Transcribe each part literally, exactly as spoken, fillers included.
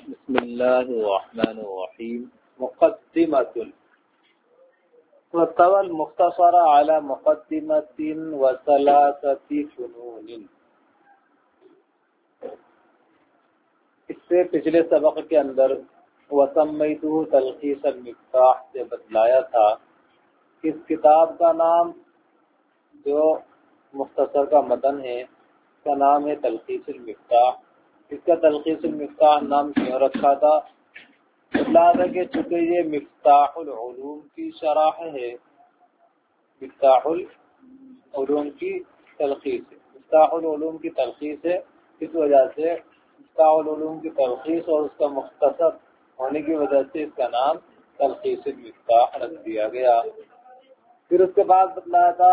بسم اللہ الرحمن الرحیم مقدمۃ وطول مختصر على مقدمۃ وثلاثۃ فنون. اس سے پچھلے سبق کے اندر وسمیتہ تلخیص المفتاح سے بتلایا تھا کہ اس کتاب کا نام جو مختصر کا متن ہے اس کا نام ہے تلخیص المفتاح. اس کا تلخیص المفتاح نام کیوں رکھا تھا؟ بتلایا کہ چونکہ یہ مفتاح العلوم کی شرح ہے، مفتاح العلوم کی تلخیص ہے، مفتاح العلوم کی تلخیص ہے. اس وجہ سے مفتاح العلوم کی تلخیص اور اس کا مختصر ہونے کی وجہ سے اس کا نام تلخیص المفتاح رکھ دیا گیا. پھر اس کے بعد بتلایا تھا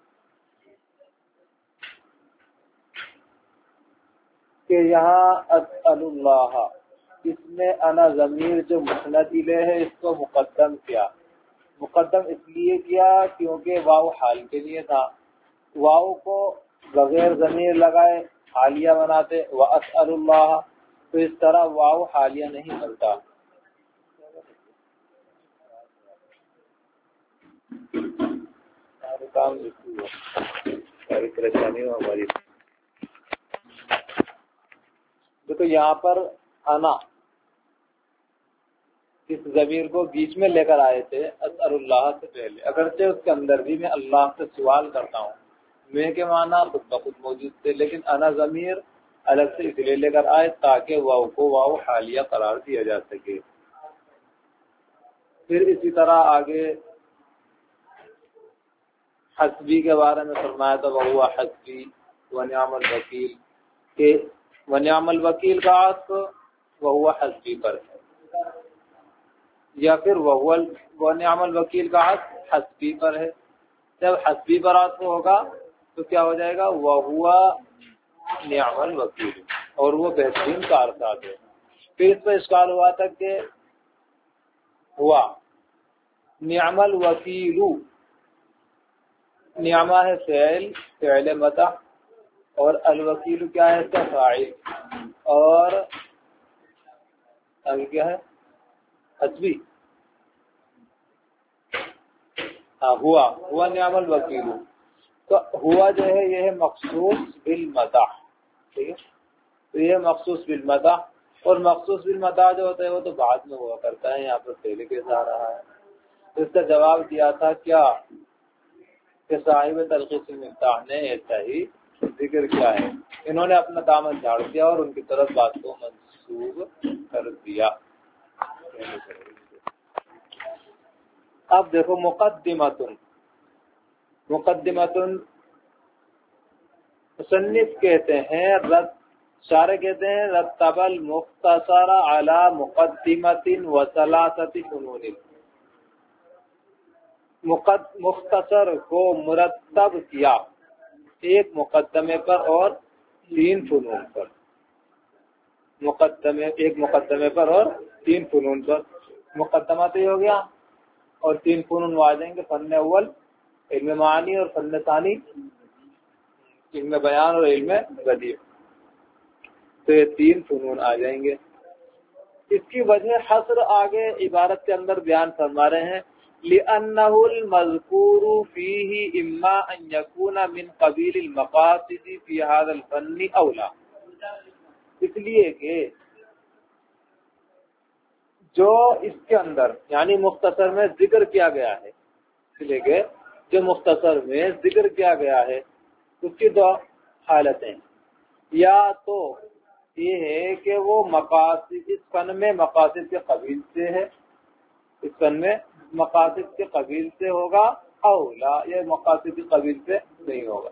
کہ یہاں اسأل اللہ، اس میں انا ضمیر جو مسند الیہ ہے اس کو مقدم کیا. مقدم اس لیے کیا کیونکہ واو حال کے لیے تھا. واو کو بغیر ضمیر لگائے حالیہ بناتے واسأل اللہ، تو اس طرح واو حالیہ نہیں بنتا. کام پریشانی ہو ہماری. تو یہاں پر انا اس ضمیر کو بیچ میں لے کر آئے تھے اسأل اللہ سے پہلے، اگرچہ اس کے اندر بھی میں اللہ سے سوال کرتا ہوں، میں کے معنی خود بخود موجود تھے، لیکن انا ضمیر الگ سے اس لیے لے کر آئے تاکہ واو کو واو حالیہ قرار دیا جا سکے. پھر اسی طرح آگے حسبی کے بارے میں فرمایا تھا وہو حسبی ونعم الوکیل، کہ ونعم الوکیل کا عطف وہو حسبی پر ہے، یا پھر وہو ونعم الوکیل کا عطف حسبی پر ہے. جب حسبی پر عطف ہوگا تو کیا ہو جائے گا؟ وہو نعم الوکیل، اور وہ بہترین کارساز ہے. پھر اس پر اشکال ہوا تھا کہ ہوا نعم الوکیل، نعمہ ہے فعل فعل مدح، اور الوکیل کیا ہے؟ اس کا فاعل، اور آگے کیا ہے؟ حسبی. ہاں ہوا ہوا نعم الوکیل. تو ہوا جو ہے یہ ہے مخصوص بالمدح، ٹھیک ہے. تو یہ مخصوص بالمدح، اور مخصوص بالمدح جو ہوتا ہے وہ تو بعد میں ہوا کرتا ہے، یہاں پر پہلے کیسا آ رہا ہے. تو اس کا جواب دیا تھا کیا کہ صاحب تلخیص المفتاح نے ایسا ہی ذکر کیا ہے، انہوں نے اپنا دامن جھاڑ دیا اور ان کی طرف بات کو منسوب کر دیا. اب دیکھو مقدمتن، مقدمتن مصنف کہتے ہیں رد شارح کہتے ہیں رتب المختصر علی مقدمت و ثلاثۃ فنون، مختصر کو مرتب کیا ایک مقدمے پر اور تین فنون پر، مقدمے ایک مقدمے پر اور تین فنون پر. مقدمہ تو یہ ہو گیا، اور تین فنون آ جائیں گے، فن اول علم معانی اور فن ثانی علم بیان اور علم بدیع. تو یہ تین فنون آ جائیں گے. اس کی وجہ حصر آگے عبارت کے اندر بیان فرما رہے ہیں لِأَنَّهُ الْمَذْكُورُ فِيهِ إِمَّا أَن يَكُونَ مِنْ قَبِيلِ الْمَقَاصِدِ فِي هَذَا الْفَنِّ أَوْلَى، اس لیے کہ جو اس کے اندر یعنی مختصر میں ذکر کیا گیا ہے، اس لیے کہ جو مختصر میں ذکر کیا گیا ہے اس کی دو حالتیں، یا تو یہ ہے کہ وہ مقاصد اس فن میں مقاصد کے قبیل سے ہے، اس فن میں مقاصد کے قبیل سے ہوگا، اولا یہ مقاصد کے قبیل سے نہیں ہوگا.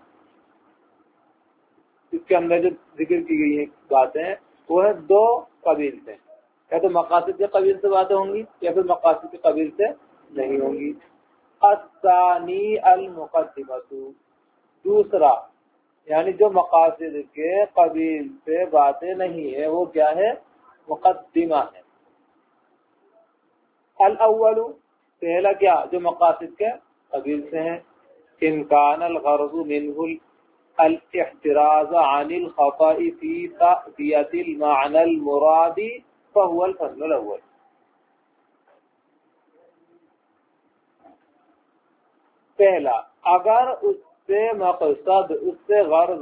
اس کے اندر جو ذکر کی گئی ہیں باتیں وہ ہے دو قبیل سے، یا تو مقاصد کے قبیل سے باتیں ہوں گی یا پھر مقاصد کے قبیل سے نہیں ہوں گی. الثانی المقدمۃ، دوسرا یعنی جو مقاصد کے قبیل سے باتیں نہیں ہے وہ کیا ہے؟ مقدمہ ہے. الاول پہلا کیا؟ جو مقاصد کے قبیل سے ہیں. ان کان الغرض منه الاحتراز عن الخطأ في تأدية المعنى المراد فهو الفن الاول. پہلا، اگر اس سے مقصد، اس سے غرض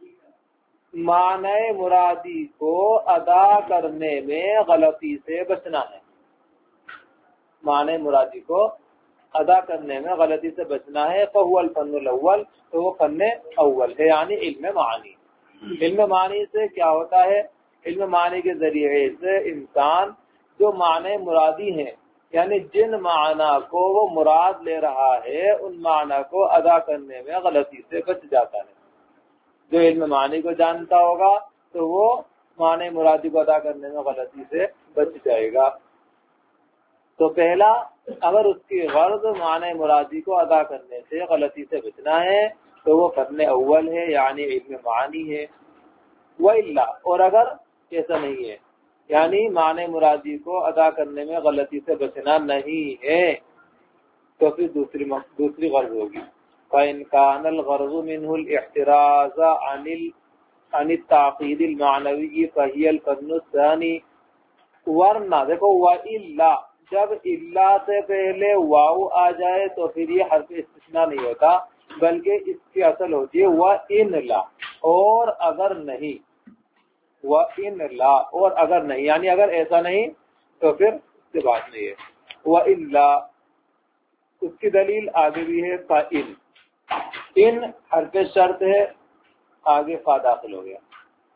معنی مرادی کو ادا کرنے میں غلطی سے بچنا ہے، معنی مرادی کو ادا کرنے میں غلطی سے بچنا ہے، فهو الفن الاول، تو وہ فن اول ہے، یعنی علم معنی. علم معنی سے کیا ہوتا ہے؟ علم معنی کے ذریعے سے انسان جو معنی مرادی ہیں، یعنی جن معنی کو وہ مراد لے رہا ہے، ان معنی کو ادا کرنے میں غلطی سے بچ جاتا ہے. جو علم معنی کو جانتا ہوگا تو وہ معنی مرادی کو ادا کرنے میں غلطی سے بچ جائے گا. تو پہلا، اگر اس کی غرض معنی مرادی کو ادا کرنے سے غلطی سے بچنا ہے تو وہ فن اول ہے، یعنی علم معنی ہے. وَإِلَّا، اور اگر ایسا نہیں ہے، یعنی معنی مرادی کو ادا کرنے میں غلطی سے بچنا نہیں ہے، تو پھر دوسری دوسری غرض ہوگی. فَإِنْ كَانَ الْغَرْضُ مِنْهُ الْاِحْتِرَازَ عَنِ التَّعْقِيدِ الْمَعْنَوِيِّ فَهِيَ الْفَنُّ الثَّانِي. ورنہ دیکھو، وَإِلَّا، جب الا سے پہلے واو آ جائے تو پھر یہ حرف استثناء نہیں ہوتا، بلکہ اس کی اصل ہوتی ہے وَإِنْ لَا، اور اگر نہیں، وَإِنْ لَا، اور اگر نہیں، یعنی اگر ایسا نہیں تو پھر اس سے بات نہیں ہے. وَإِلَّا، اس کی دلیل آگے بھی ہے، فَإِنْ، ان حرف شرط ہے، آگے فا داخل ہو گیا.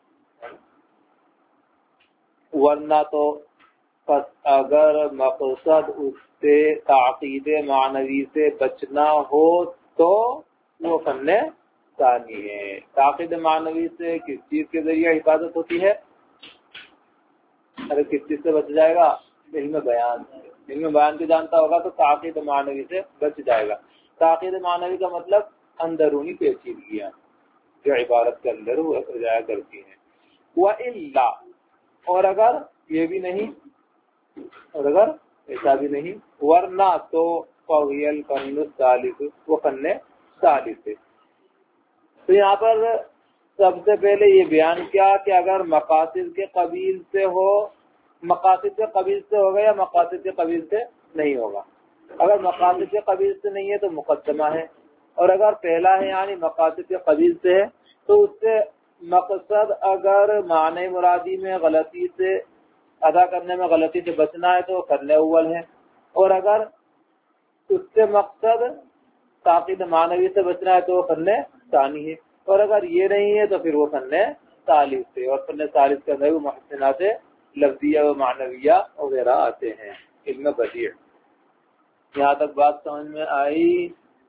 ورنہ تو پس اگر مقصد اس سے تعقید معنوی سے بچنا ہو تو وہ فن ثانی ہے. تعقید معنوی سے کس چیز کے ذریعے حفاظت ہوتی ہے؟ ارے کس چیز سے بچ جائے گا؟ علم بیان. علم بیان کو جانتا ہوگا تو تعقید معنوی سے بچ جائے گا. تعقید معنوی کا مطلب اندرونی پیچیدگیاں جو عبارت کے اندر وہ جایا کرتی ہیں. وَإِلَّا، اور اگر یہ بھی نہیں، اور اگر ایسا بھی نہیں، ورنہ تو فَهِيَ الْفَنُّ الثَّالِثُ، وہ فن ثالث ہے. تو یہاں پر سب سے پہلے یہ بیان کیا کہ اگر مقاصد کے قبیل سے ہو، مقاصد کے قبیل سے ہوگا یا مقاصد کے قبیل سے نہیں ہوگا. اگر مقاصد کے قبیل سے نہیں ہے تو مقدمہ ہے، اور اگر پہلا ہے یعنی مقاصد کے قبیل سے ہے تو اس سے مقصد اگر معنی مرادی میں غلطی سے ادا کرنے میں غلطی سے بچنا ہے تو فن اول ہے، اور اگر اس سے مقصد تعقید معنوی سے بچنا ہے تو فن ثانی ہے، اور اگر یہ نہیں ہے تو پھر وہ فن ثالث ہے. اور فن ثالث کے اندر وہ محسنات لفظیہ و معنویہ وغیرہ آتے ہیں. علم بدیع. یہاں تک بات سمجھ میں آئی؟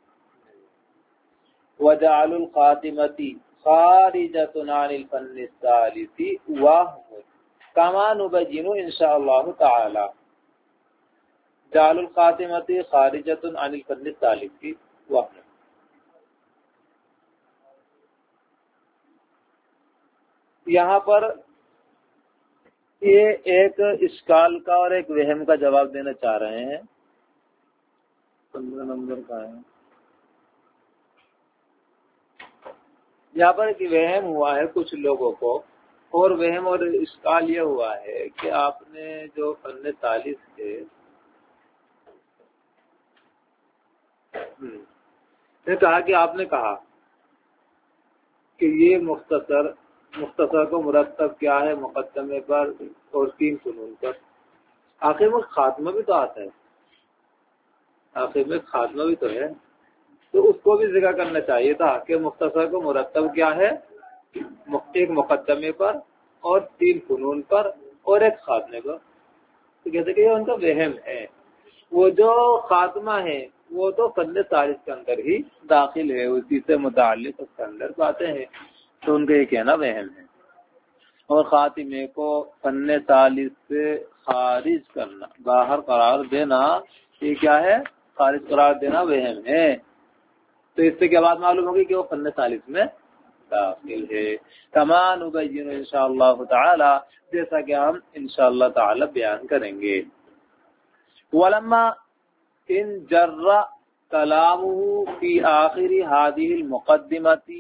وجعل الخاتمتی خارجۃ عن الفن الثالث وهم کما نبین انشاء اللہ تعالی. جعل الخاتمتی خارجۃ عن الفن الثالث وهم، یہاں پر یہ ایک اشکال کا اور ایک وہم کا جواب دینا چاہ رہے ہیں. پندرہ نمبر کا ہے. یہاں پر ایک وہم ہوا ہے کچھ لوگوں کو، اور وہم اور اشکال یہ ہوا ہے کہ آپ نے جو فن ثالث ہے نے کہا کہ آپ نے کہا کہ یہ مختصر مختصر کو مرتب کیا ہے مقدمے پر اور تین فنون پر. آخر میں خاتمہ بھی تو آتا ہے، آخر میں خاتمہ بھی تو ہے، تو اس کو بھی ذکر کرنا چاہیے تھا کہ مختصر کو مرتب کیا ہے، ایک مقدمے پر اور تین فنون پر اور ایک خاتمے پر. تو کہتے کہ یہ ان کا وہم ہے. وہ جو خاتمہ ہے وہ تو فن ثالث کے اندر ہی داخل ہے، اسی سے متعلق اس کے اندر باتیں ہیں، تو ان کا یہ کہنا وہم ہے. اور خاتمے کو فن ثالث سے خارج کرنا، باہر قرار دینا، یہ کیا ہے؟ خارج قرار دینا وہم ہے. تو اس سے کیا بات معلوم ہوگی کہ وہ فن ثالث میں داخل ہے. کما نبین انشاءاللہ تعالی، جیسا کہ ہم انشاءاللہ تعالی بیان کریں گے. ولما ان جر کلامه فی آخر هذه المقدمة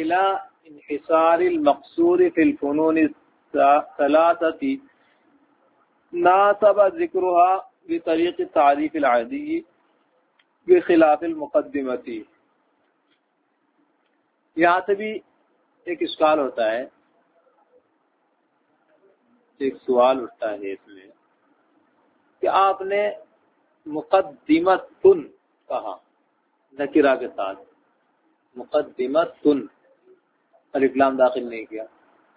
الى انحصار المقصور فی الفنون الثلاثة ناسب ذکرها بطریق تعریف العادی بخلاف المقدمتی. یہاں سے بھی ایک اشکال ہوتا ہے، ایک سوال اٹھتا ہے اس میں کہ آپ نے مقدمتن کہا نکرہ کے ساتھ، مقدمتن الف لام داخل نہیں کیا،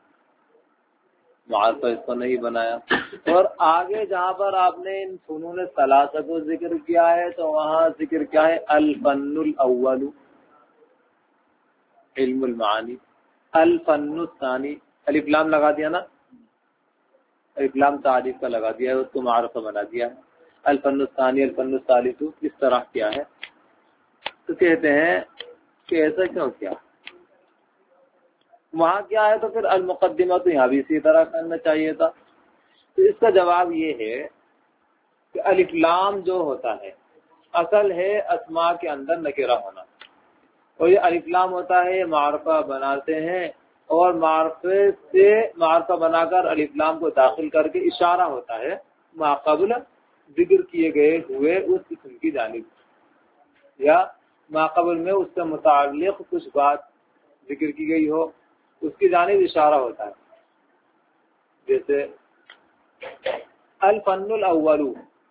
معرفہ اس کو نہیں بنایا، اور آگے جہاں پر آپ نے ان فنون ثلاثہ کو ذکر کیا ہے تو وہاں ذکر کیا ہے؟ الفن الاول علم المعانی، الفن الثانی الف لام لگا دیا نا، الف لام تعریف کا لگا دیا ہے، اس کو معرفہ بنا دیا ہے، الفن الثانی الفن الثالث اس طرح کیا ہے. تو کہتے ہیں کہ ایسا کیوں کیا؟ وہاں کیا ہے تو پھر المقدمہ تو یہاں بھی اسی طرح کرنا چاہیے تھا. تو اس کا جواب یہ ہے کہ الف لام جو ہوتا ہے اصل ہے اسماء کے اندر نکرہ ہونا، اور یہ الف لام ہوتا ہے یہ معرفہ بناتے ہیں، اور معرفے سے معرفہ بنا کر الف لام کو داخل کر کے اشارہ ہوتا ہے ما قبل ذکر کیے گئے ہوئے اس اسم کی جانب، یا ما قبل میں اس سے متعلق کچھ بات ذکر کی گئی ہو اس کی جانب اشارہ ہوتا ہے. جیسے الفن الاول،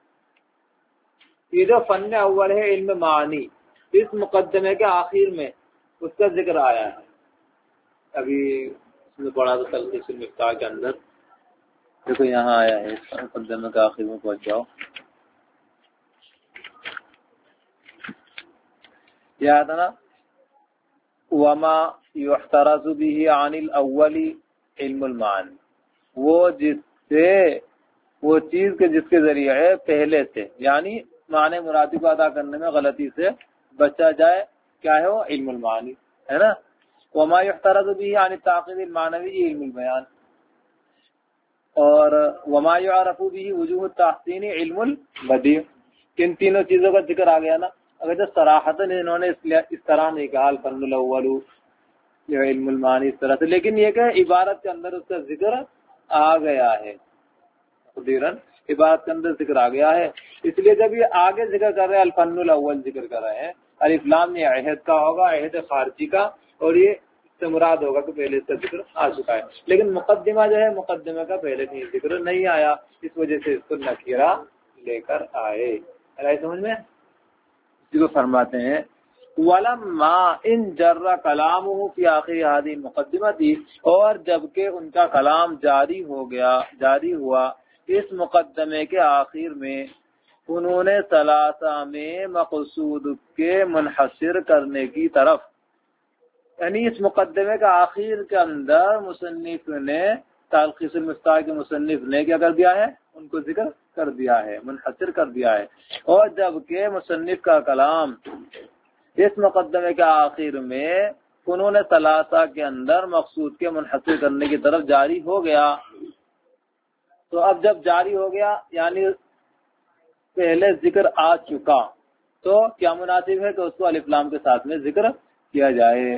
یہ جو فن اول ہے علم معانی، اس مقدمے کے آخر میں اس کا ذکر آیا ہے. ابھی اس میں پڑھا تو تلخیص المفتاح کے اندر دیکھو یہاں آیا ہے، مقدمے کے آخر میں پہنچ جاؤ، یاد ہے نا، وما یحترز به عن الاول علم المعانی، وہ جس سے وہ چیز کے جس کے ذریعے پہلے سے یعنی معنی مرادی کو ادا کرنے میں غلطی سے بچا جائے، کیا ہے وہ؟ علم المعانی ہے نا. وما یحترز به عن التعقیب المعنوی علم البیان، اور وما یعرف به وجوہ التحسین علم البدیع. کن تینوں چیزوں کا ذکر آ گیا نا. اگر جو صراحتاً انہوں نے اس طرح نہیں کہا الفن الاول یہ علم المعانی اس طرح سے، لیکن یہ کہ عبارت کے اندر اس کا ذکر آ گیا ہے، قدیراً عبارت کے اندر ذکر آ گیا ہے. اس لیے جب یہ آگے ذکر کر رہے ہیں الفن الاول ذکر کر رہے ہیں، الف لام یہ عہد کا ہوگا، عہد خارجی کا، اور یہ سے مراد ہوگا کہ پہلے اس کا ذکر آ چکا ہے. لیکن مقدمہ جو ہے مقدمہ کا پہلے نہیں ذکر نہیں آیا، اس وجہ سے اس کو نکیرہ لے کر آئے. سمجھ میں اسی کو فرماتے ہیں وَلَمَّا إِن جَرَّ كَلَامُهُ فِي آخِرِ هَذِهِ الْمُقَدِّمَةِ، اور جبکہ ان کا کلام جاری ہو گیا جاری ہوا اس مقدمے کے آخر میں فنون ثلاثہ میں مقصود کے منحصر کرنے کی طرف، یعنی اس مقدمے کا آخر کے اندر مصنف نے تلخیص المفتاح کے مصنف نے کیا کر دیا ہے؟ ان کو ذکر کر دیا ہے، منحصر کر دیا ہے. اور جبکہ مصنف کا کلام اس مقدمے کے آخر میں فنون ثلاثہ کے اندر مقصود کے منحصر کرنے کی طرف جاری ہو گیا، تو اب جب جاری ہو گیا یعنی پہلے ذکر آ چکا تو کیا مناسب ہے کہ اس کو الف لام کے ساتھ میں ذکر کیا جائے.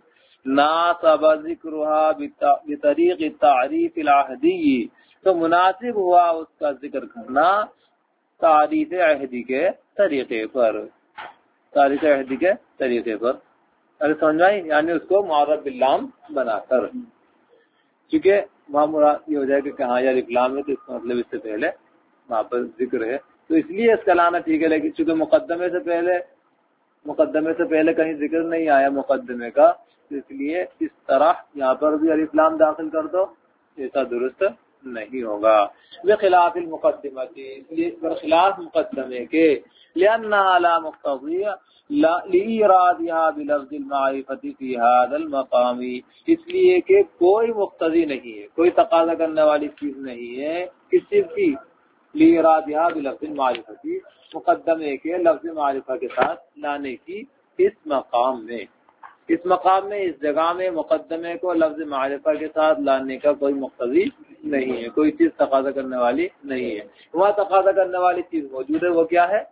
ناسب ذکرها بطریق تعریف العہدی، تو مناسب ہوا اس کا ذکر کرنا تعریف عہدی کے طریقے پر، تعریف عہدی کے طریقے پر. ارے سمجھ آئی؟ یعنی اس کو معرب باللام بنا کر، کیونکہ وہاں مراد یہ ہو جائے کہ ہاں یار لام ہے تو اس کا مطلب اس سے پہلے وہاں پر ذکر ہے، تو اس لیے اس کا لانا ٹھیک ہے. لیکن چونکہ مقدمے سے پہلے مقدمے سے پہلے کہیں ذکر نہیں آیا مقدمے کا، اس لیے اس طرح یہاں پر بھی الف لام داخل کر دو، ایسا درست نہیں ہوگا. بخلاف المقدمہ، اس لیے برخلاف مقدمے کے، لأنها لا مقتضیہ لإرادها بلفظ المعرفة في هذا المقام، اس لیے کہ کوئی مقتضی نہیں ہے، کوئی تقاضا کرنے والی چیز نہیں ہے کس چیز کی؟ لإرادها بلفظ المعرفة، مقدمے کے لفظ معرفہ کے ساتھ لانے کی اس مقام میں، اس مقام میں اس جگہ میں مقدمے کو لفظ معرفہ کے ساتھ لانے کا کوئی مقتضی نہیں ہے، کوئی چیز تقاضا کرنے والی نہیں ہے. وہاں تقاضا کرنے والی چیز موجود ہے، وہ کیا ہے؟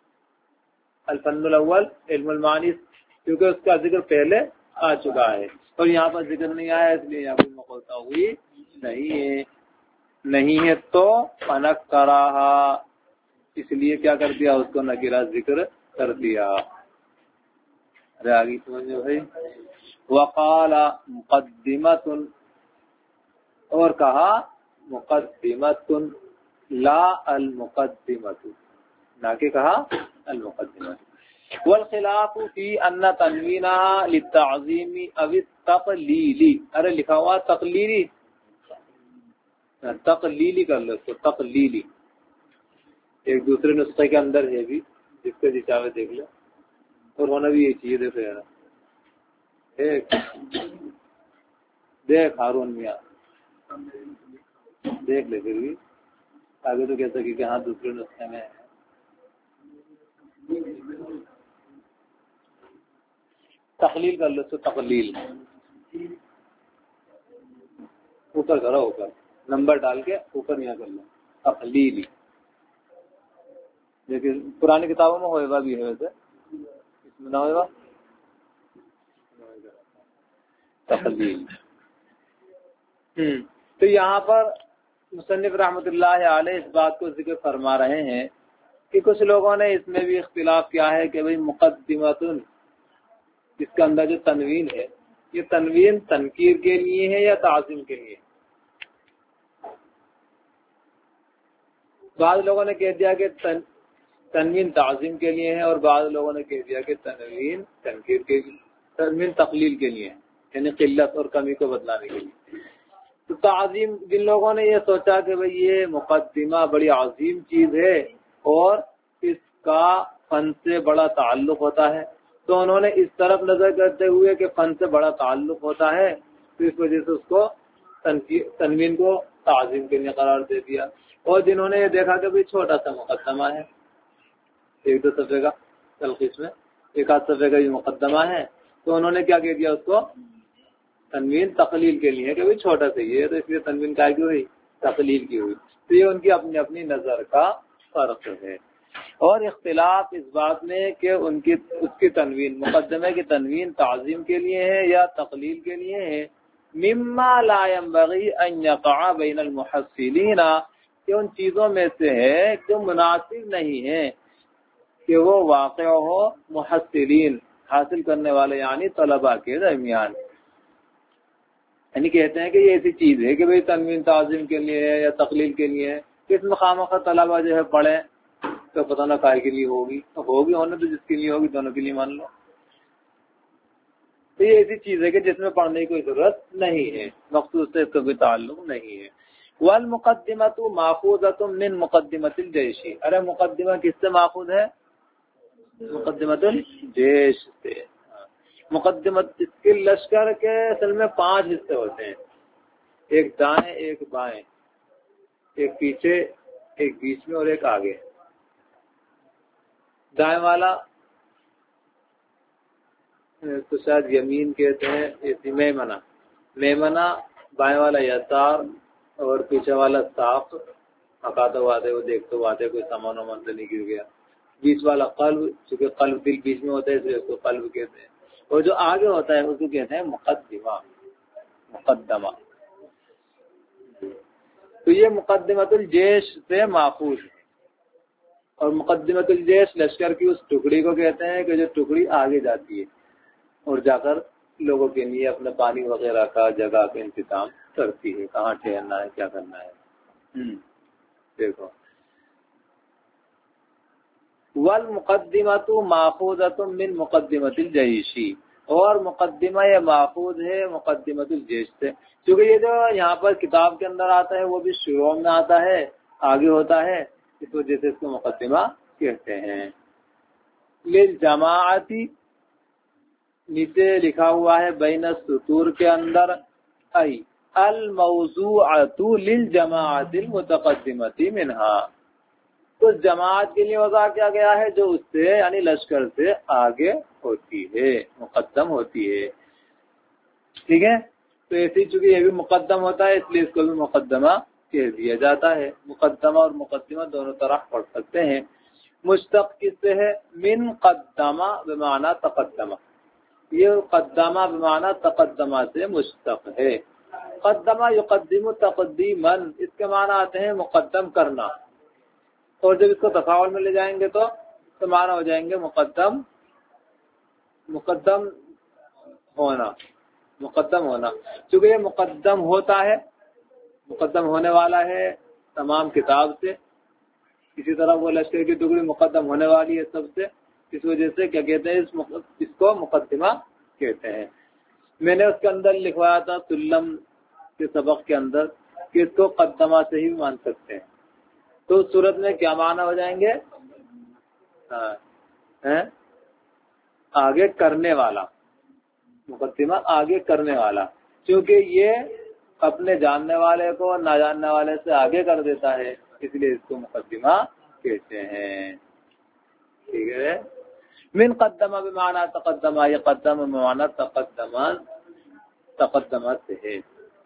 الفن الاول علم المعانی، کیونکہ اس کا ذکر پہلے آ چکا ہے اور یہاں پر ذکر نہیں آیا، اس لیے یہاں کوئی مقتضی نہیں ہے. نہیں ہے تو فنک کراہا، اس لیے کیا کر دیا، اس کو نکرہ ذکر کر دیا۔ ارے آگے سمجھو بھائی، وقال مقدمۃ، اور کہا مقدمۃ لا المقدمۃ، نہ کہ کہا المقدمۃ۔ والخلاف فی ان تنوینها للتعظیم او التقلیل، ارے لکھا ہوا تقلیلی، تقلیلی کر لو اس کو، تقلیلی ایک دوسرے نسخے کے اندر ہے بھی، جس کو جی چاہے دیکھ لو، اور ہونا بھی یہ چاہیے۔ دیکھو یار ایک دیکھ ہارون میاں دیکھ لے، پھر بھی آگے تو کہہ سکے کہ ہاں دوسرے نسخے میں ہے۔ تقلیل کر لو تو تقلیل، اوپر کرو، اوپر نمبر ڈال کے اوپر یہاں کر لو تقلیلی، لیکن پرانی کتابوں میں ہوئے گا بھی ہے، ویسے اس میں نہ ہوئے گا تقلیل۔ تو یہاں پر مصنف رحمۃ اللہ علیہ اس بات کو ذکر فرما رہے ہیں کہ کچھ لوگوں نے اس میں بھی اختلاف کیا ہے کہ بھئی مقدمۃ، اس کے اندر جو تنوین ہے، یہ تنوین تنکیر کے لیے ہے یا تعظیم کے لیے؟ بعض لوگوں نے کہہ دیا کہ تن تنوین تعظیم کے لیے ہے، اور بعض لوگوں نے کہہ دیا کہ تنوین تنکیر کے لیے، تنوین تقلیل کے لیے ہے، یعنی قلت اور کمی کو بتلانے کے لیے۔ تو تعظیم، جن لوگوں نے یہ سوچا کہ بھئی یہ مقدمہ بڑی عظیم چیز ہے اور اس کا فن سے بڑا تعلق ہوتا ہے، تو انہوں نے اس طرف نظر کرتے ہوئے کہ فن سے بڑا تعلق ہوتا ہے، تو اس وجہ سے اس کو تنوین کو تعظیم کے لیے قرار دے دیا۔ اور جنہوں نے یہ دیکھا کہ بھئی چھوٹا سا مقدمہ ہے، ایک دو صفحے کا تلخیص میں ایک آدھ صفحے کا یہ مقدمہ ہے، تو انہوں نے کیا کہہ دیا، اس کو تنوین تقلیل کے لیے کہ بھئی چھوٹا سا یہ ہے، تو اس لیے تنوین کا کی ہوئی، تقلیل کی ہوئی۔ تو یہ ان کی اپنی اپنی نظر کا فرق ہے، اور اختلاف اس بات میں کہ ان کی اس کی تنوین، مقدمے کی تنوین تعظیم کے لیے ہے یا تقلیل کے لیے ہے، مما لا ينبغي ان يقع بين المحصلین، کہ ان چیزوں میں سے ہے جو مناسب نہیں ہے کہ وہ واقع ہو محصلین، حاصل کرنے والے یعنی طلباء کے درمیان۔ یعنی کہتے ہیں کہ یہ ایسی چیز ہے کہ بھئی تنوین تعظیم کے لیے ہے یا تقلیل کے لیے ہے، اس میں خامخواہ طلباء جو ہے پڑھیں تو پتہ نہ کائے کے لیے ہوگی، ہوگی ہونے تو جس کے لیے ہوگی دونوں کے لیے مان لو۔ تو یہ ایسی چیز ہے کہ جس میں پڑھنے کی کوئی ضرورت نہیں ہے، مخصوص سے اس کا کوئی تعلق نہیں ہے۔ والمقدمۃ ماخوذۃ من مقدمۃ الجیش، ارے مقدمہ کس سے ماخوذ ہے؟ مقدمۃ الجیش سے۔ مقدمت، اس کے لشکر کے اصل میں پانچ حصے ہوتے ہیں، ایک دائیں، ایک بائیں، ایک پیچھے، ایک بیچ میں اور ایک آگے۔ دائیں والا تو شاید یمین کہتے ہیں، یہ میمنہ، میمنہ، بائیں والا یسار، اور پیچھے والا ساق، ہکاتے واتے وہ دیکھتے واتے کوئی سامان وامان سے نہیں گر گیا۔ بیچ والا قلب، چونکہ قلب دل بیچ میں ہوتا ہے اس لیے اس کو قلب کہتے ہیں، اور جو آگے ہوتا ہے اس کو کہتے ہیں مقدمہ، مقدمہ۔ تو یہ مقدمۃ الجیش سے ماخوذ ہے، اور مقدمۃ الجیش لشکر کی اس ٹکڑی کو کہتے ہیں کہ جو ٹکڑی آگے جاتی ہے اور جا کر لوگوں کے لیے اپنے پانی وغیرہ کا جگہ کا انتظام کرتی ہے، کہاں ٹھہرنا ہے، کیا کرنا ہے۔ دیکھو، والمقدمۃ ماخوذۃ من مقدمۃ الجیش، اور مقدمہ یہ ماخوذ ہے مقدمۃ الجیش سے، کیونکہ یہ جو یہاں پر کتاب کے اندر آتا ہے وہ بھی شروع میں آتا ہے، آگے ہوتا ہے، اس وجہ سے اس کو مقدمہ کہتے ہیں۔ للجماعت، نیچے لکھا ہوا ہے بین السطور کے اندر، ای الموضوعۃ للجماعت المتقدمۃ منہا، اس جماعت کے لیے وضع کیا گیا ہے جو اس سے یعنی لشکر سے آگے ہوتی ہے، مقدم ہوتی ہے۔ ٹھیک ہے، تو ایسی چونکہ یہ بھی مقدم ہوتا ہے اس لیے اس کو بھی مقدمہ کہہ دیا جاتا ہے۔ مقدمہ اور مقدمہ دونوں طرح پڑھ سکتے ہیں۔ مشتق کس سے ہے؟ من قدمہ بمعنی تقدمہ، یہ قدمہ بمعنی تقدمہ سے مشتق ہے۔ قدمہ یقدم تقدیماً، اس کے معنی آتے ہیں مقدم کرنا، اور جب اس کو تفاعل میں لے جائیں گے تو تو معنی ہو جائیں گے مقدم مقدم ہونا مقدم ہونا چونکہ یہ مقدم ہوتا ہے، مقدم ہونے والا ہے تمام کتاب سے، اسی طرح وہ لشکر کی ٹکڑی مقدم ہونے والی ہے سب سے، اس وجہ سے کیا کہتے ہیں، اس اس کو مقدمہ کہتے ہیں۔ میں نے اس کے اندر لکھوایا تھا سلم کے سبق کے اندر کہ اس کو قدمہ سے ہی مان سکتے ہیں، تو اس صورت میں کیا معنی ہو جائیں گے؟ ہاں آگے کرنے والا، مقدمہ آگے کرنے والا، کیونکہ یہ اپنے جاننے والے کو نہ جاننے والے سے آگے کر دیتا ہے، اس لیے اس کو مقدمہ کہتے ہیں۔ ٹھیک ہے، من قدمہ بمعنی تقدمہ، یہ قدم بمعنی تقدمہ تقدمت سے ہے۔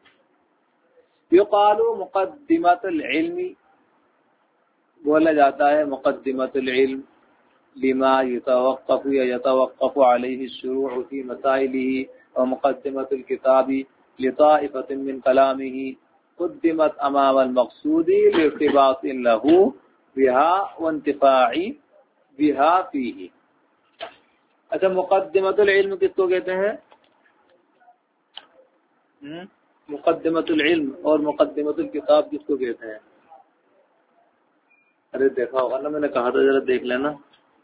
یقال مقدمۃ العلم، بولا جاتا ہے مقدمۃ العلم لما يتوقف یا يتوقف علیہ الشروع فی مسائلہ، ومقدمۃ الکتاب لطائفة من کلامہ قدمت امام المقصود لارتباط له بها وانتفاع بها فیہ۔ اچھا، مقدمۃ العلم کس کو کہتے ہیں؟ مقدمۃ العلم اور مقدمۃ الکتاب کس کو کہتے ہیں؟ ارے دیکھا ہوگا نا، میں نے کہا تھا ذرا دیکھ لینا۔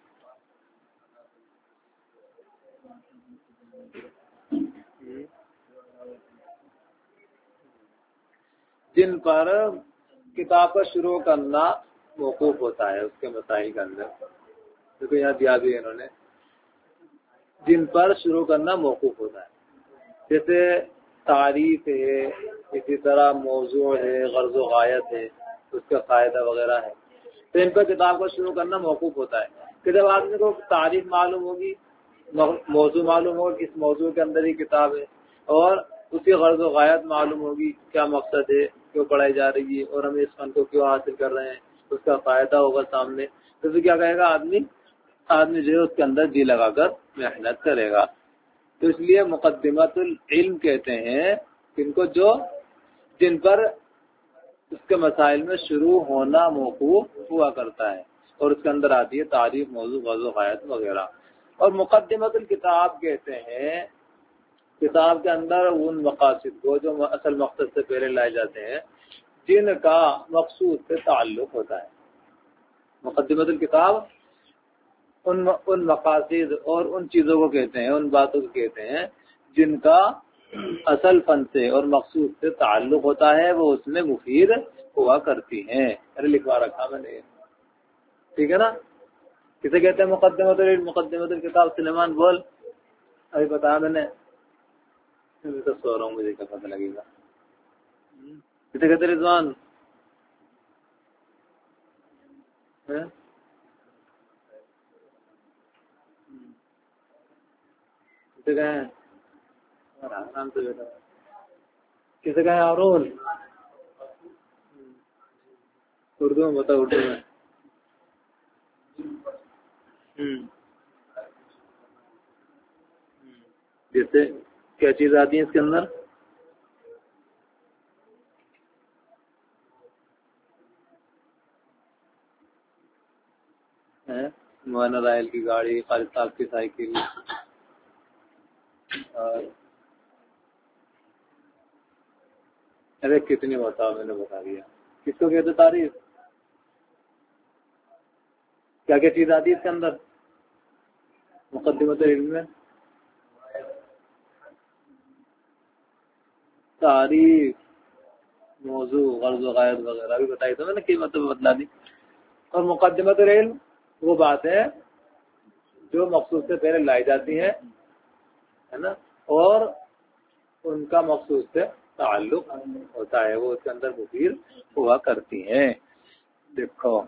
جن پر کتاب کا شروع کرنا موقوف ہوتا ہے، اس کے مسائل کے اندر دیکھو یہاں دیا بھی ہے انہوں نے، جن پر شروع کرنا موقوف ہوتا ہے، جیسے تعریف ہے، اسی طرح موضوع ہے، غرض و غایت ہے، اس کا فائدہ وغیرہ ہے، تو ان پر کتاب کو شروع کرنا موقوف ہوتا ہے کہ جب آدمی کو تعریف معلوم ہوگی، موضوع معلوم ہوگا کس موضوع کے اندر ہی کتاب ہے، اور اس کی غرض و غایت معلوم ہوگی، کیا مقصد ہے، کیوں پڑھائی جا رہی ہے، اور ہم اس فن کو کیوں حاصل کر رہے ہیں، اس کا فائدہ ہوگا سامنے، تو پھر کیا کہے گا آدمی آدمی جو ہے اس کے اندر جی لگا کر محنت کرے گا۔ تو اس لیے مقدمۃ العلم کہتے ہیں جن کو جو جن پر اس کے مسائل میں شروع ہونا موقوف ہوا کرتا ہے، اور اس کے اندر آتی ہے تعریف، موضوع، غرض و غایت وغیرہ۔ اور مقدمۃ الکتاب کہتے ہیں کتاب کے اندر ان مقاصد کو جو اصل مقصد سے پہلے لائے جاتے ہیں، جن کا مقصود سے تعلق ہوتا ہے۔ مقدمۃ الکتاب ان ان مقاصد اور ان چیزوں کو کہتے ہیں، ان باتوں کو کہتے ہیں جن کا اصل فن سے اور مقصود سے تعلق ہوتا ہے، وہ اس میں مفید ہوا کرتی ہیں۔ ارے لکھوا رکھا میں نے، ٹھیک ہے نا؟ کسے کہتے ہیں مقدمۃ العلم، مقدمۃ الکتاب؟ سلیمان بول، ابھی بتایا میں نے، میں تو سو رہا ہوں، مجھے کیا پتہ لگے گا۔ کسے کہتے رضوان؟ کسے کہیں آرام سے بیٹھا، کسے کہیں ہارون؟ اردو میں بتا، اردو میں۔ جیسے کیا چیز آتی ہے اس کے اندر؟ مولانا رائل کی گاڑی، خالد صاحب کی سائیکل، اور ارے کتنی بتاؤ، میں نے بتا دیا۔ کس کو کہتے تعریف؟ کیا کیا چیز آتی ہے اس کے اندر مقدمۃ العلم میں؟ تعریف، موضوع، غرض و غایت وغیرہ بھی بتائی تو میں نے، کئی مطلب بتلا دی۔ اور مقدمۃ العلم وہ بات ہے جو مقصود سے پہلے لائی جاتی ہیں، ہے نا، اور ان کا مقصود سے تعلق ہوتا ہے، وہ اس کے اندر مفید ہوا کرتی ہیں۔ دیکھو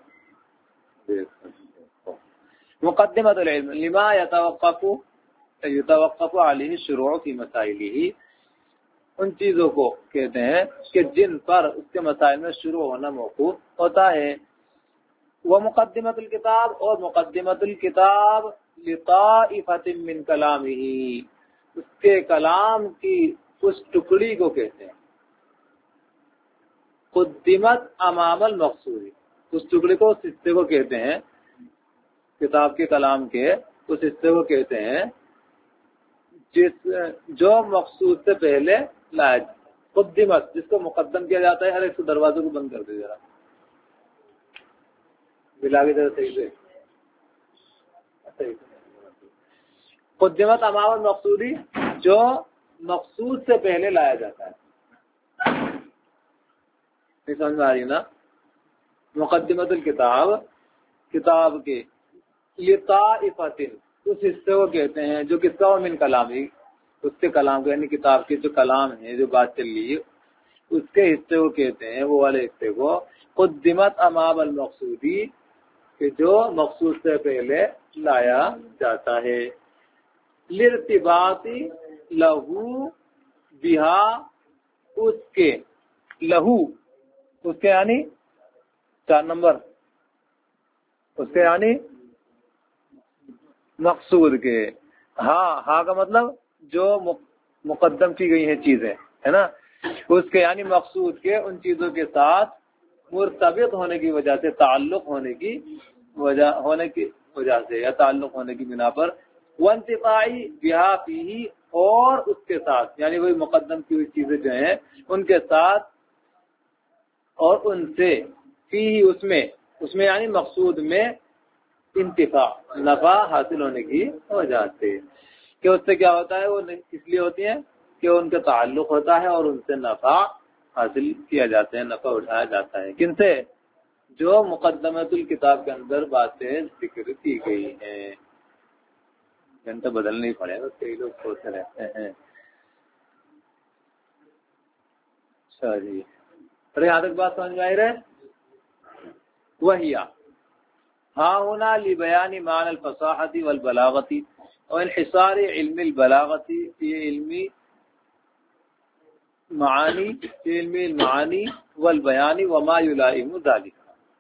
دیکھو مقدمۃ العلم لما يتوقف يتوقف علیہ الشروع فی مسائلہ، ان چیزوں کو کہتے ہیں کہ جن پر اس کے مسائل میں شروع ہونا موقوف ہوتا ہے۔ وہ مقدمۃ الکتاب، اور مقدمۃ الکتاب لطائفۃ من کلامہ، اس کے کلام کی اس ٹکڑی کو کہتے ہیں، قدمت امام المقصود، اس ٹکڑے کو، اس حصے کو کہتے ہیں کتاب کے کلام کے اس حصے کو کہتے ہیں جس جو مقصود سے پہلے لایا جاتا ہے۔ قدمت جس کو مقدم کیا جاتا ہے، ہر ایک دروازے کو بند کر دے ذرا بلا کی طرح صحیح سے صحیح سے قدمت امام المقصودی جو مقصود سے پہلے لایا جاتا ہے، نہیں سمجھ میں آ رہی نا؟ مقدمت الکتاب کتاب کے لطائفۃ اس حصے کو کہتے ہیں جو کس کا ہو، من کلامی، اس کے کلام کو، یعنی کتاب کے جو کلام ہے، جو بات چل رہی ہے اس کے حصے کو کہتے ہیں، وہ والے حصے کو قدمت امام المقصودی کہ جو مقصود سے پہلے لایا جاتا ہے، لارتباط لہو بہا اس کے، لہو اس کے یعنی چار نمبر، اس کے یعنی مقصود کے، ہاں ہاں کا مطلب جو مقدم کی گئی ہیں چیزیں ہے نا، اس کے یعنی مقصود کے ان چیزوں کے ساتھ مرتبط ہونے کی وجہ سے، تعلق ہونے کی وجہ ہونے کی وجہ سے یا تعلق ہونے کی بنا پر، وانتفاعی بہا فیہ اور اس کے ساتھ، یعنی وہی مقدم کی ہوئی چیزیں جو ہیں ان کے ساتھ اور ان سے، فیہ اس میں، اس میں یعنی مقصود میں انتفاع نفع حاصل ہونے کی وجہ سے، کہ اس سے کیا ہوتا ہے، وہ اس لیے ہوتی ہیں کہ ان کا تعلق ہوتا ہے اور ان سے نفع حاصل کیا جاتا ہے، نفع اٹھایا جاتا ہے، کن سے؟ جو مقدمۃ الکتاب کے اندر باتیں ذکر کی گئی ہیں۔ گھنٹہ بدلنا ہی پڑے گا، کئی لوگ سوچتے رہتے ہیں۔ اچھا جی، ارے یہاں تک بات سمجھ میں آئی رہے؟ وہی ہاں ہونا لبیان معنی الفصاحت والبلاغت وانحصار علم البلاغت فی علمی معانی فی علم المعانی والبیان وما یلائم ذلك۔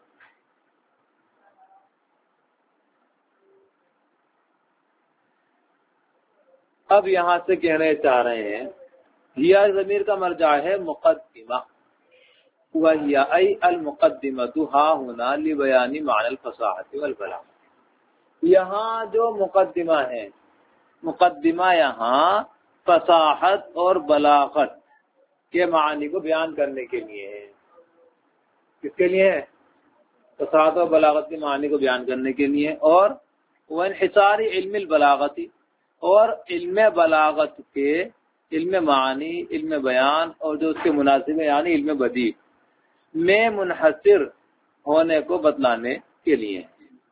اب یہاں سے کہنے چاہ رہے ہیں ہیا ضمیر کا مرجع ہے مقدمہ، وہی ای المقدمۃ ہا ہونا لبیان معنی الفصاحت والبلاغت، یہاں جو مقدمہ ہے، مقدمہ یہاں فصاحت اور بلاغت کے معنی کو بیان کرنے کے لیے ہے۔ کس کے لیے ہے؟ فصاحت اور بلاغت کے معنی کو بیان کرنے کے لیے، اور وانحصار علم البلاغت اور علم بلاغت کے، علم معنی، علم بیان اور جو اس کے مناسب ہے یعنی علم بدیع میں منحصر ہونے کو بتلانے کے لیے۔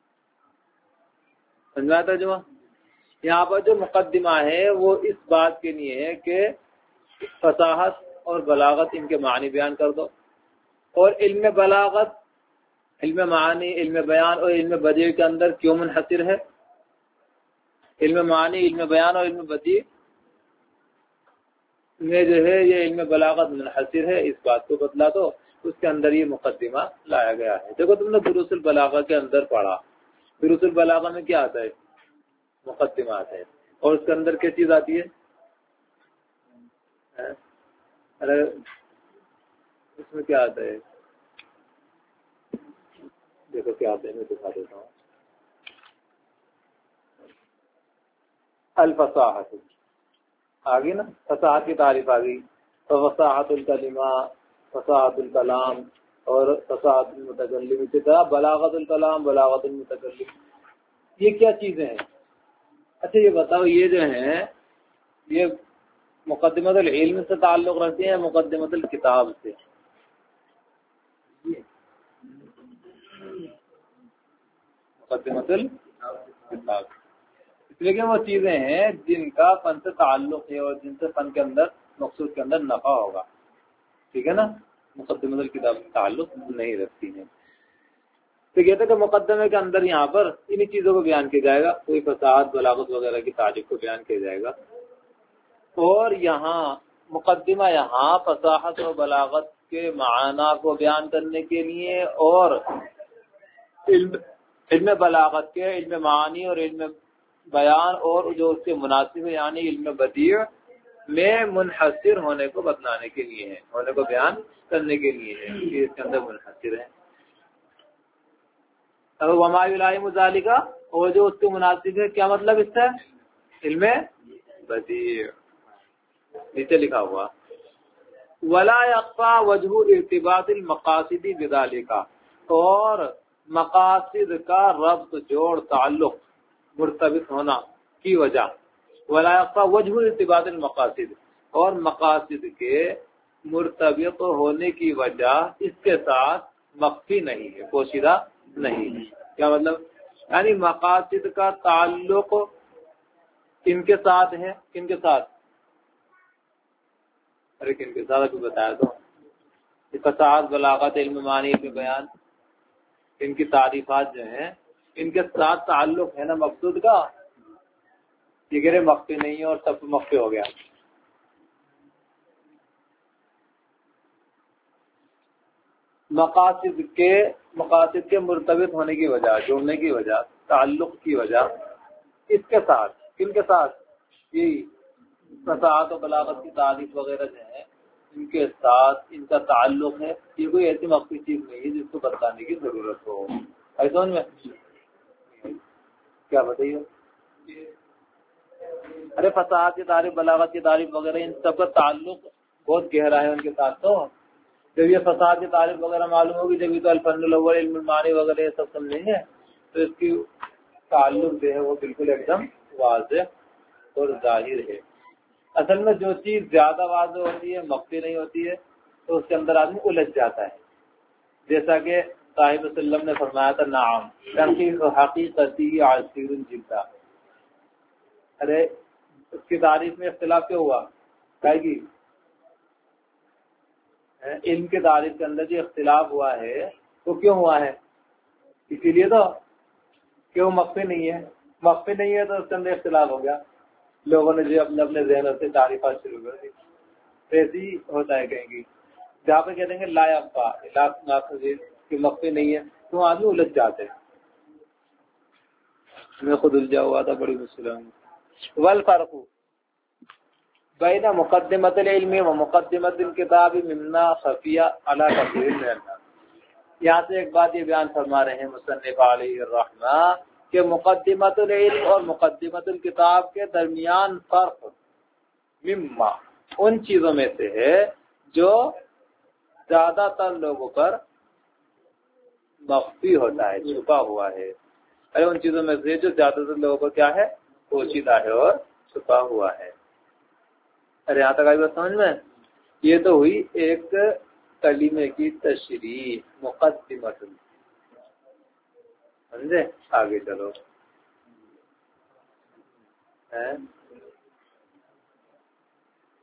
سمجھا ترجمہ؟ یہاں پر جو مقدمہ ہے وہ اس بات کے لیے ہے کہ فصاحت اور بلاغت ان کے معنی بیان کر دو، اور علم بلاغت، علم معنی، علم بیان اور علم بدیع کے اندر کیوں منحصر ہے؟ علم معنی، علم بیان اور علم بدیع میں جو ہے یہ علم بلاغت منحصر ہے، اس بات کو بتلا دو، اس کے اندر یہ مقدمہ لایا گیا ہے۔ دیکھو تم نے دروس البلاغہ کے اندر پڑھا، دروس البلاغہ میں کیا آتا ہے؟ مقدمہ آتا ہے، اور اس کے اندر کیا چیز آتی ہے؟ ارے اس میں کیا آتا ہے؟ دیکھو کیا آتا ہے، میں دکھا دیتا ہوں۔ الفصاحت آگے نا، فصاحت کی تعریف آ گئی، تو فصاحت الکلمہ، فصاحت الکلام اور فصاحت المتکلم، اسی طرح بلاغت الکلام، بلاغت المتکلم، یہ کیا چیزیں ہیں؟ اچھا یہ بتاؤ، یہ جو ہیں یہ مقدمۃ العلم سے تعلق رکھتے ہیں یا مقدمۃ الکتاب سے؟ مقدمۃ الکتاب، اس لیے کہ وہ چیزیں ہیں جن کا فن سے تعلق ہے اور جن سے فن کے اندر، مقصود کے اندر نفع ہوگا، ٹھیک ہے نا؟ مقدمۃ الکتاب سے تعلق نہیں رکھتی ہیں۔ تو کہتے ہیں کہ مقدمے کے اندر یہاں پر انہی چیزوں کو بیان کیا جائے گا، کوئی فصاحت، بلاغت وغیرہ کی تعریف کو بیان کیا جائے گا، اور یہاں مقدمہ یہاں فصاحت اور بلاغت کے معنی کو بیان کرنے کے لیے، اور علم علم بلاغت کے، علم معانی اور علم بیان اور جو اس کے مناسب ہے یعنی علم بدیع میں منحصر ہونے کو بتلانے کے لیے ہے، ہونے کو بیان کرنے کے لیے ہے کہ اس کے اندر منحصر ہے۔ اب وما یلائم ذالک، اور جو اس کے مناسب ہے، کیا مطلب اس سے؟ علم بدیع، نیچے لکھا ہوا ولا یخفی وجہ ارتباط المقاصد بذالک، اور مقاصد کا ربط، جوڑ، تعلق، مرتبط ہونا کی وجہ، ولا یخفی وجہ ارتباط المقاصد، اور مقاصد کے مرتبط ہونے کی وجہ اس کے ساتھ مخفی نہیں ہے، پوشیدہ نہیں ہے۔ کیا مطلب؟ یعنی مقاصد کا تعلق کن کے ساتھ ہے؟ کن کے ساتھ؟ ارے کن کے ساتھ بھی بتایا تو، فصاحت، بلاغت، علم معانی، علم بیان، ان کی تعریفات جو ہیں ان کے ساتھ تعلق ہے نا مقصود کا، یہ کہہ رہے مخفی نہیں ہے اور سب مخفی ہو گیا۔ مقاصد کے مقاصد کے مرتبط ہونے کی وجہ، جڑنے کی وجہ، تعلق کی وجہ اس کے ساتھ، کن کے ساتھ؟ یہ فصاحت و بلاغت کی تعریف وغیرہ جو ہیں ان کے ساتھ ان کا تعلق ہے۔ یہ کوئی ایسی مخفی چیز نہیں ہے جس کو بتانے کی ضرورت ہو۔ ایسا میں کیا بتائیے؟ ارے فصاحت کی تعریف، بلاغت کی تعریف وغیرہ ان سب کا تعلق بہت گہرا ہے ان کے ساتھ۔ تو جب یہ فصاحت کی تعریف وغیرہ معلوم ہوگی جب یہ تو الفن الاول، علم المعانی وغیرہ یہ سب سمجھیں گے تو اس کی تعلق جو ہے وہ بالکل ایک دم واضح اور ظاہر ہے۔ اصل میں جو چیز زیادہ واضح ہوتی ہے، مخفی نہیں ہوتی ہے، تو اس کے اندر آدمی الجھ جاتا ہے، جیسا کہ صاحب وسلم نے فرمایا تھا نعم تحقیق حقیقتی عسیر جدا۔ ارے اس کی تعریف میں اختلاف کیوں ہوا؟ کہے گی علم کی تعریف کے اندر جو اختلاف ہوا ہے وہ کیوں ہوا ہے؟ اسی لیے تو کہ وہ مخفی نہیں ہے، مخفی نہیں ہے تو اس کے اندر اختلاف ہو گیا، لوگوں نے جو اپنے اپنے ذہنوں سے تعریفات شروع کر دی۔ ایسے ہی ہوتا ہے کہیں گی جہاں پہ کہہ دیں گے لا یخفی کہ مخفی نہیں ہے تو آدمی الجھ جاتے ہیں۔ میں خود الجھا ہوا تھا بڑی مشکل میں۔ والفرق بین مقدمۃ العلم و مقدمۃ الکتاب مما خفی علی کثیر من الناس۔ یہاں سے ایک بات یہ بیان فرما رہے ہیں مصنف علیہ الرحمہ کہ مقدمۃ العلم اور مقدمۃ الکتاب کے درمیان فرق مما ان چیزوں میں سے ہے جو زیادہ تر لوگوں پر مخفی ہوتا ہے، چھپا ہوا ہے۔ ارے ان چیزوں میں سے جو زیادہ تر لوگوں کو کیا ہے؟ پوشیدہ ہے اور چھپا ہوا ہے۔ ارے یہاں تک آئی بات سمجھ میں؟ یہ تو ہوئی ایک کلمے کی تشریح، مقدمۃ، سمجھے؟ آگے چلو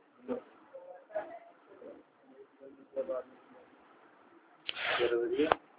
ہے